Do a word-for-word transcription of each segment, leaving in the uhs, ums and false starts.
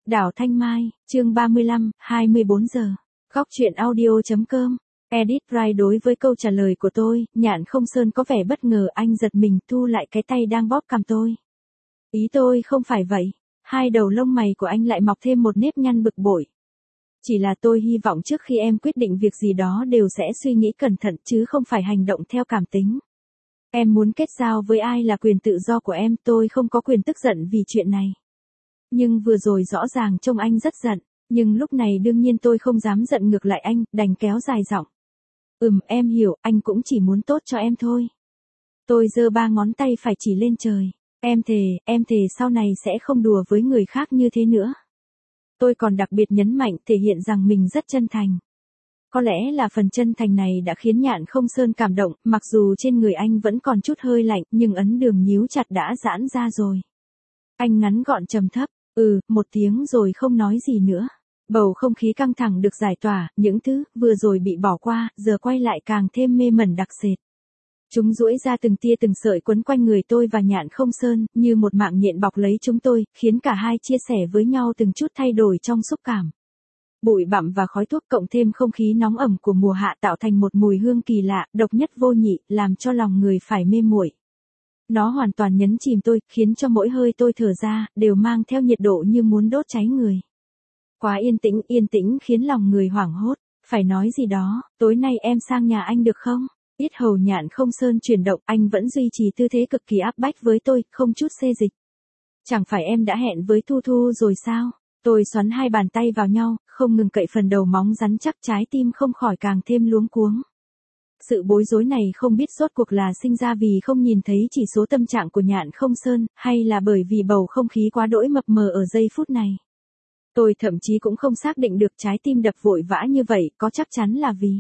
Đảo Thanh Mai, chương ba mươi lăm, hai mươi bốn giờ. Góc truyện audio.com. Edit Write đối với câu trả lời của tôi, Nhạn Không Sơn có vẻ bất ngờ, anh giật mình thu lại cái tay đang bóp cằm tôi. Ý tôi không phải vậy. Hai đầu lông mày của anh lại mọc thêm một nếp nhăn bực bội. Chỉ là tôi hy vọng trước khi em quyết định việc gì đó đều sẽ suy nghĩ cẩn thận chứ không phải hành động theo cảm tính. Em muốn kết giao với ai là quyền tự do của em, tôi không có quyền tức giận vì chuyện này. Nhưng vừa rồi rõ ràng trông anh rất giận, nhưng lúc này đương nhiên tôi không dám giận ngược lại anh, đành kéo dài giọng. Ừm, em hiểu, anh cũng chỉ muốn tốt cho em thôi. Tôi giơ ba ngón tay phải chỉ lên trời. Em thề, em thề sau này sẽ không đùa với người khác như thế nữa. Tôi còn đặc biệt nhấn mạnh thể hiện rằng mình rất chân thành. Có lẽ là phần chân thành này đã khiến Nhạn Không Sơn cảm động, mặc dù trên người anh vẫn còn chút hơi lạnh, nhưng ấn đường nhíu chặt đã giãn ra rồi. Anh ngắn gọn trầm thấp, ừ, một tiếng rồi không nói gì nữa. Bầu không khí căng thẳng được giải tỏa, những thứ vừa rồi bị bỏ qua, giờ quay lại càng thêm mê mẩn đặc sệt. Chúng duỗi ra từng tia từng sợi quấn quanh người tôi và Nhạn Không Sơn, như một mạng nhện bọc lấy chúng tôi, khiến cả hai chia sẻ với nhau từng chút thay đổi trong xúc cảm. Bụi bặm và khói thuốc cộng thêm không khí nóng ẩm của mùa hạ tạo thành một mùi hương kỳ lạ, độc nhất vô nhị, làm cho lòng người phải mê muội. Nó hoàn toàn nhấn chìm tôi, khiến cho mỗi hơi tôi thở ra, đều mang theo nhiệt độ như muốn đốt cháy người. Quá yên tĩnh, yên tĩnh khiến lòng người hoảng hốt. Phải nói gì đó, tối nay em sang nhà anh được không? Yết hầu Nhạn Không Sơn chuyển động, anh vẫn duy trì tư thế cực kỳ áp bách với tôi, không chút xê dịch. Chẳng phải em đã hẹn với Thu Thu rồi sao? Tôi xoắn hai bàn tay vào nhau, không ngừng cậy phần đầu móng rắn chắc, trái tim không khỏi càng thêm luống cuống. Sự bối rối này không biết rốt cuộc là sinh ra vì không nhìn thấy chỉ số tâm trạng của Nhạn Không Sơn, hay là bởi vì bầu không khí quá đỗi mập mờ ở giây phút này. Tôi thậm chí cũng không xác định được trái tim đập vội vã như vậy, có chắc chắn là vì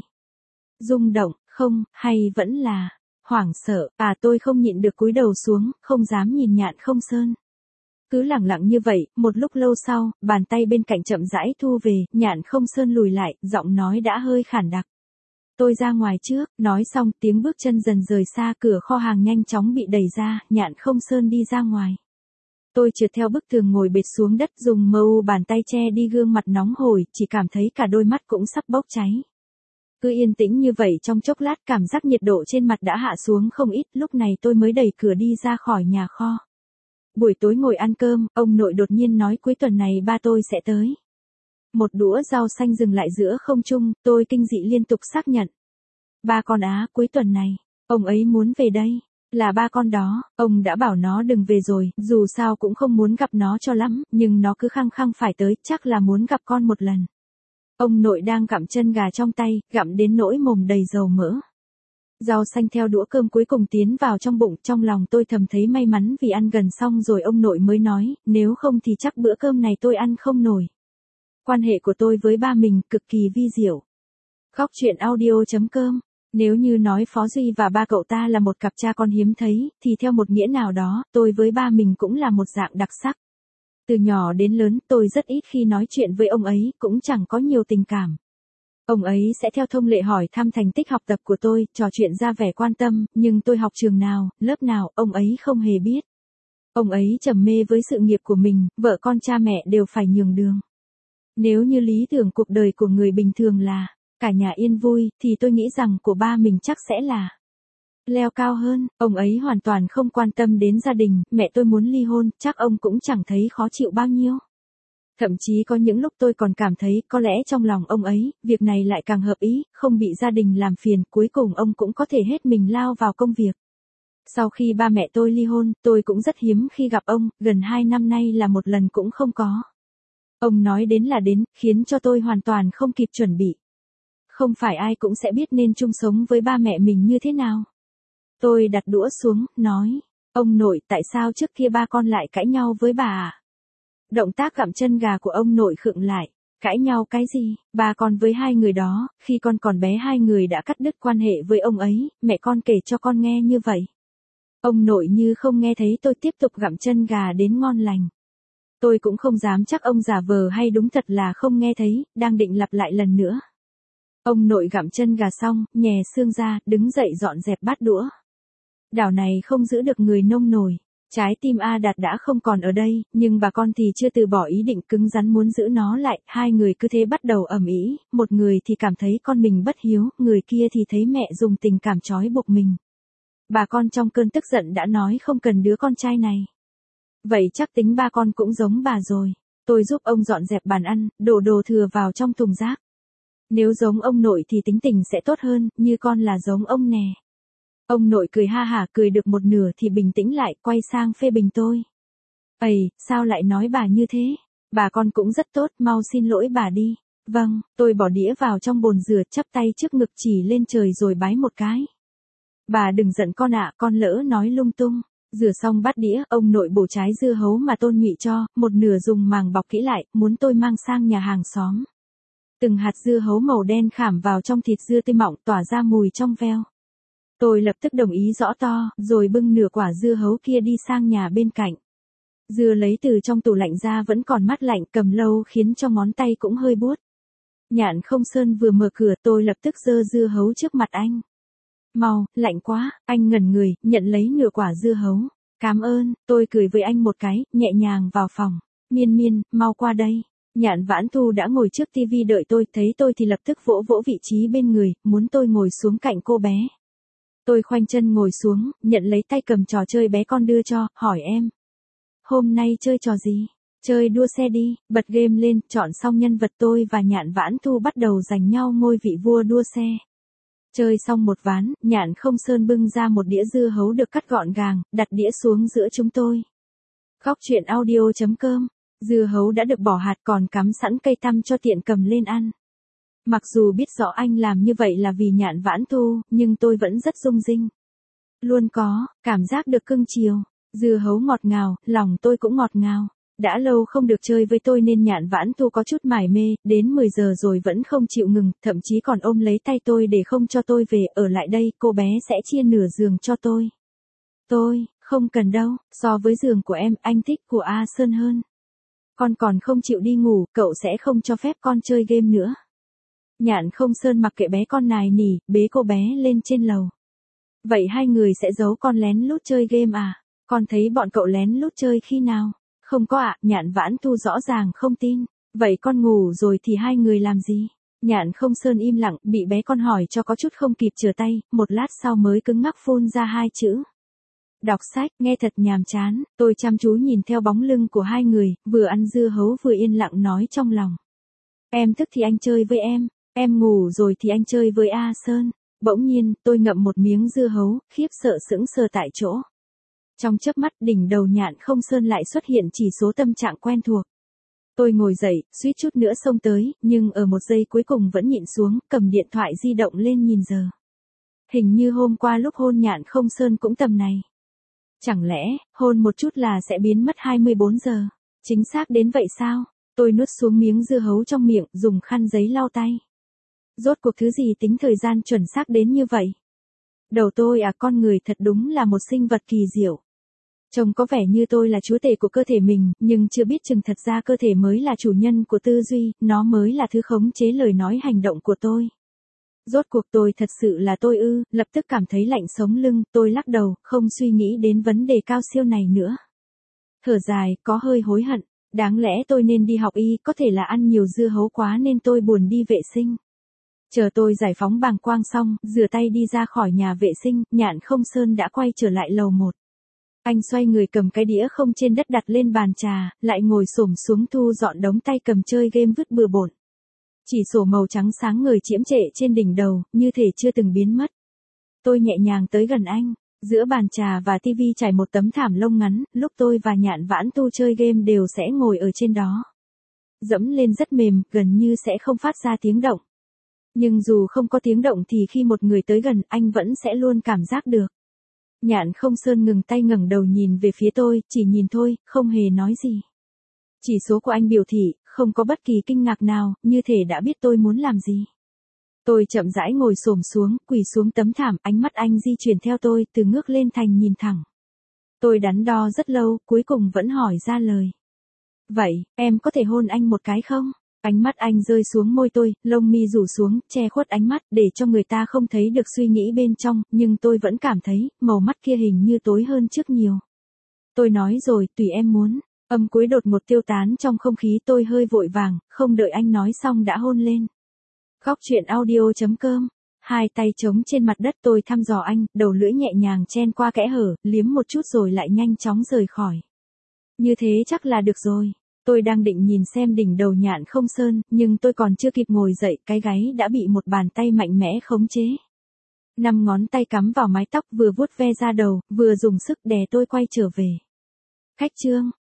rung động, không, hay vẫn là hoảng sợ, à tôi không nhịn được cúi đầu xuống, không dám nhìn Nhạn Không Sơn. Cứ lẳng lặng như vậy, một lúc lâu sau, bàn tay bên cạnh chậm rãi thu về, Nhạn Không Sơn lùi lại, giọng nói đã hơi khản đặc. Tôi ra ngoài trước, nói xong tiếng bước chân dần rời xa, cửa kho hàng nhanh chóng bị đẩy ra, Nhạn Không Sơn đi ra ngoài. Tôi trượt theo bức tường ngồi bệt xuống đất, dùng mờ u bàn tay che đi gương mặt nóng hổi, chỉ cảm thấy cả đôi mắt cũng sắp bốc cháy. Cứ yên tĩnh như vậy trong chốc lát, cảm giác nhiệt độ trên mặt đã hạ xuống không ít, lúc này tôi mới đẩy cửa đi ra khỏi nhà kho. Buổi tối ngồi ăn cơm, ông nội đột nhiên nói cuối tuần này ba tôi sẽ tới. Một đũa rau xanh dừng lại giữa không trung, tôi kinh dị liên tục xác nhận. Ba con á, cuối tuần này, ông ấy muốn về đây. Là ba con đó, ông đã bảo nó đừng về rồi, dù sao cũng không muốn gặp nó cho lắm, nhưng nó cứ khăng khăng phải tới, chắc là muốn gặp con một lần. Ông nội đang gặm chân gà trong tay, gặm đến nỗi mồm đầy dầu mỡ. Rau xanh theo đũa cơm cuối cùng tiến vào trong bụng, trong lòng tôi thầm thấy may mắn vì ăn gần xong rồi ông nội mới nói, nếu không thì chắc bữa cơm này tôi ăn không nổi. Quan hệ của tôi với ba mình cực kỳ vi diệu. Góc truyện audio.com. Nếu như nói Phó Duy và ba cậu ta là một cặp cha con hiếm thấy, thì theo một nghĩa nào đó, tôi với ba mình cũng là một dạng đặc sắc. Từ nhỏ đến lớn, tôi rất ít khi nói chuyện với ông ấy, cũng chẳng có nhiều tình cảm. Ông ấy sẽ theo thông lệ hỏi thăm thành tích học tập của tôi, trò chuyện ra vẻ quan tâm, nhưng tôi học trường nào, lớp nào, ông ấy không hề biết. Ông ấy trầm mê với sự nghiệp của mình, vợ con cha mẹ đều phải nhường đường. Nếu như lý tưởng cuộc đời của người bình thường là cả nhà yên vui, thì tôi nghĩ rằng của ba mình chắc sẽ là leo cao hơn. Ông ấy hoàn toàn không quan tâm đến gia đình, mẹ tôi muốn ly hôn, chắc ông cũng chẳng thấy khó chịu bao nhiêu. Thậm chí có những lúc tôi còn cảm thấy có lẽ trong lòng ông ấy, việc này lại càng hợp ý, không bị gia đình làm phiền, cuối cùng ông cũng có thể hết mình lao vào công việc. Sau khi ba mẹ tôi ly hôn, tôi cũng rất hiếm khi gặp ông, gần hai năm nay là một lần cũng không có. Ông nói đến là đến, khiến cho tôi hoàn toàn không kịp chuẩn bị. Không phải ai cũng sẽ biết nên chung sống với ba mẹ mình như thế nào. Tôi đặt đũa xuống, nói, ông nội, tại sao trước kia ba con lại cãi nhau với bà à? Động tác gặm chân gà của ông nội khựng lại. Cãi nhau cái gì? Ba con với hai người đó, khi con còn bé hai người đã cắt đứt quan hệ với ông ấy, mẹ con kể cho con nghe như vậy. Ông nội như không nghe thấy, tôi tiếp tục gặm chân gà đến ngon lành. Tôi cũng không dám chắc ông giả vờ hay đúng thật là không nghe thấy, đang định lặp lại lần nữa. Ông nội gặm chân gà xong, nhè xương ra, đứng dậy dọn dẹp bát đũa. Đảo này không giữ được người nông nổi. Trái tim A Đạt đã không còn ở đây, nhưng bà con thì chưa từ bỏ ý định cứng rắn muốn giữ nó lại, hai người cứ thế bắt đầu ầm ĩ, một người thì cảm thấy con mình bất hiếu, người kia thì thấy mẹ dùng tình cảm trói buộc mình. Bà con trong cơn tức giận đã nói không cần đứa con trai này. Vậy chắc tính ba con cũng giống bà rồi. Tôi giúp ông dọn dẹp bàn ăn, đổ đồ thừa vào trong thùng rác. Nếu giống ông nội thì tính tình sẽ tốt hơn, như con là giống ông nè. Ông nội cười ha hả, cười được một nửa thì bình tĩnh lại, quay sang phê bình tôi. Ây, sao lại nói bà như thế? Bà con cũng rất tốt, mau xin lỗi bà đi. Vâng, tôi bỏ đĩa vào trong bồn rửa, chắp tay trước ngực chỉ lên trời rồi bái một cái. Bà đừng giận con ạ, con lỡ nói lung tung. Rửa xong bát đĩa, ông nội bổ trái dưa hấu mà Tôn Nhụy cho, một nửa dùng màng bọc kỹ lại, muốn tôi mang sang nhà hàng xóm. Từng hạt dưa hấu màu đen khảm vào trong thịt dưa tươi mọng tỏa ra mùi trong veo. Tôi lập tức đồng ý rõ to, rồi bưng nửa quả dưa hấu kia đi sang nhà bên cạnh. Dưa lấy từ trong tủ lạnh ra vẫn còn mát lạnh, cầm lâu khiến cho ngón tay cũng hơi buốt. Nhạn Không Sơn vừa mở cửa, tôi lập tức giơ dưa hấu trước mặt anh. Mau, lạnh quá, anh ngẩn người, nhận lấy nửa quả dưa hấu. Cảm ơn, tôi cười với anh một cái, nhẹ nhàng vào phòng. Miên Miên, mau qua đây. Nhạn Vãn Thu đã ngồi trước tivi đợi tôi, thấy tôi thì lập tức vỗ vỗ vị trí bên người, muốn tôi ngồi xuống cạnh cô bé. Tôi khoanh chân ngồi xuống, nhận lấy tay cầm trò chơi bé con đưa cho, hỏi em. Hôm nay chơi trò gì? Chơi đua xe đi, bật game lên, chọn xong nhân vật tôi và Nhạn Vãn Thu bắt đầu giành nhau ngôi vị vua đua xe. Chơi xong một ván, Nhạn Không Sơn bưng ra một đĩa dưa hấu được cắt gọn gàng, đặt đĩa xuống giữa chúng tôi. Góc truyện audio chấm com, dưa hấu đã được bỏ hạt còn cắm sẵn cây tăm cho tiện cầm lên ăn. Mặc dù biết rõ anh làm như vậy là vì Nhạn Vãn Thu, nhưng tôi vẫn rất rung rinh. Luôn có, cảm giác được cưng chiều, dưa hấu ngọt ngào, lòng tôi cũng ngọt ngào. Đã lâu không được chơi với tôi nên Nhạn Vãn Thu có chút mải mê, đến mười giờ rồi vẫn không chịu ngừng, thậm chí còn ôm lấy tay tôi để không cho tôi về, ở lại đây, cô bé sẽ chia nửa giường cho tôi. Tôi, không cần đâu, so với giường của em, anh thích của A Sơn hơn. Con còn không chịu đi ngủ, cậu sẽ không cho phép con chơi game nữa. Nhạn Không Sơn mặc kệ bé con nài nỉ, bế cô bé lên trên lầu. Vậy hai người sẽ giấu con lén lút chơi game à? Con thấy bọn cậu lén lút chơi khi nào? Không có ạ, à, Nhạn Vãn Thu rõ ràng không tin. Vậy con ngủ rồi thì hai người làm gì? Nhạn Không Sơn im lặng, bị bé con hỏi cho có chút không kịp trở tay, một lát sau mới cứng ngắc phun ra hai chữ. Đọc sách, nghe thật nhàm chán, tôi chăm chú nhìn theo bóng lưng của hai người, vừa ăn dưa hấu vừa yên lặng nói trong lòng. Em thức thì anh chơi với em, em ngủ rồi thì anh chơi với A Sơn. Bỗng nhiên, tôi ngậm một miếng dưa hấu, khiếp sợ sững sờ tại chỗ. Trong chớp mắt, đỉnh đầu Nhạn Không Sơn lại xuất hiện chỉ số tâm trạng quen thuộc. Tôi ngồi dậy, suýt chút nữa xông tới, nhưng ở một giây cuối cùng vẫn nhịn xuống, cầm điện thoại di động lên nhìn giờ. Hình như hôm qua lúc hôn Nhạn Không Sơn cũng tầm này. Chẳng lẽ, hôn một chút là sẽ biến mất hai mươi bốn giờ? Chính xác đến vậy sao? Tôi nuốt xuống miếng dưa hấu trong miệng, dùng khăn giấy lau tay. Rốt cuộc thứ gì tính thời gian chuẩn xác đến như vậy? Đầu tôi à, con người thật đúng là một sinh vật kỳ diệu. Trông có vẻ như tôi là chúa tể của cơ thể mình, nhưng chưa biết chừng thật ra cơ thể mới là chủ nhân của tư duy, nó mới là thứ khống chế lời nói hành động của tôi. Rốt cuộc tôi thật sự là tôi ư, lập tức cảm thấy lạnh sống lưng, tôi lắc đầu, không suy nghĩ đến vấn đề cao siêu này nữa. Thở dài, có hơi hối hận, đáng lẽ tôi nên đi học y, có thể là ăn nhiều dưa hấu quá nên tôi buồn đi vệ sinh. Chờ tôi giải phóng bàng quang xong, rửa tay đi ra khỏi nhà vệ sinh, Nhạn Không Sơn đã quay trở lại lầu một. Anh xoay người cầm cái đĩa không trên đất đặt lên bàn trà, lại ngồi xổm xuống thu dọn đống tay cầm chơi game vứt bừa bộn. Chỉ sổ màu trắng sáng ngời chiếm trệ trên đỉnh đầu, như thể chưa từng biến mất. Tôi nhẹ nhàng tới gần anh, giữa bàn trà và tivi trải một tấm thảm lông ngắn, lúc tôi và Nhạn Vãn Thu chơi game đều sẽ ngồi ở trên đó. Dẫm lên rất mềm, gần như sẽ không phát ra tiếng động. Nhưng dù không có tiếng động thì khi một người tới gần, anh vẫn sẽ luôn cảm giác được. Nhạn Không Sơn ngừng tay ngẩng đầu nhìn về phía tôi, chỉ nhìn thôi, không hề nói gì. Chỉ số của anh biểu thị, không có bất kỳ kinh ngạc nào, như thể đã biết tôi muốn làm gì. Tôi chậm rãi ngồi xổm xuống, quỳ xuống tấm thảm, ánh mắt anh di chuyển theo tôi, từ ngước lên thành nhìn thẳng. Tôi đắn đo rất lâu, cuối cùng vẫn hỏi ra lời. Vậy, em có thể hôn anh một cái không? Ánh mắt anh rơi xuống môi tôi, lông mi rủ xuống, che khuất ánh mắt, để cho người ta không thấy được suy nghĩ bên trong, nhưng tôi vẫn cảm thấy, màu mắt kia hình như tối hơn trước nhiều. Tôi nói rồi, tùy em muốn. Âm cuối đột ngột tiêu tán trong không khí, tôi hơi vội vàng, không đợi anh nói xong đã hôn lên. Góc truyện audio.com. Hai tay trống trên mặt đất, tôi thăm dò anh, đầu lưỡi nhẹ nhàng chen qua kẽ hở, liếm một chút rồi lại nhanh chóng rời khỏi. Như thế chắc là được rồi. Tôi đang định nhìn xem đỉnh đầu Nhạn Không Sơn, nhưng tôi còn chưa kịp ngồi dậy, cái gáy đã bị một bàn tay mạnh mẽ khống chế. Năm ngón tay cắm vào mái tóc, vừa vuốt ve ra đầu, vừa dùng sức đè tôi quay trở về. Khách trương,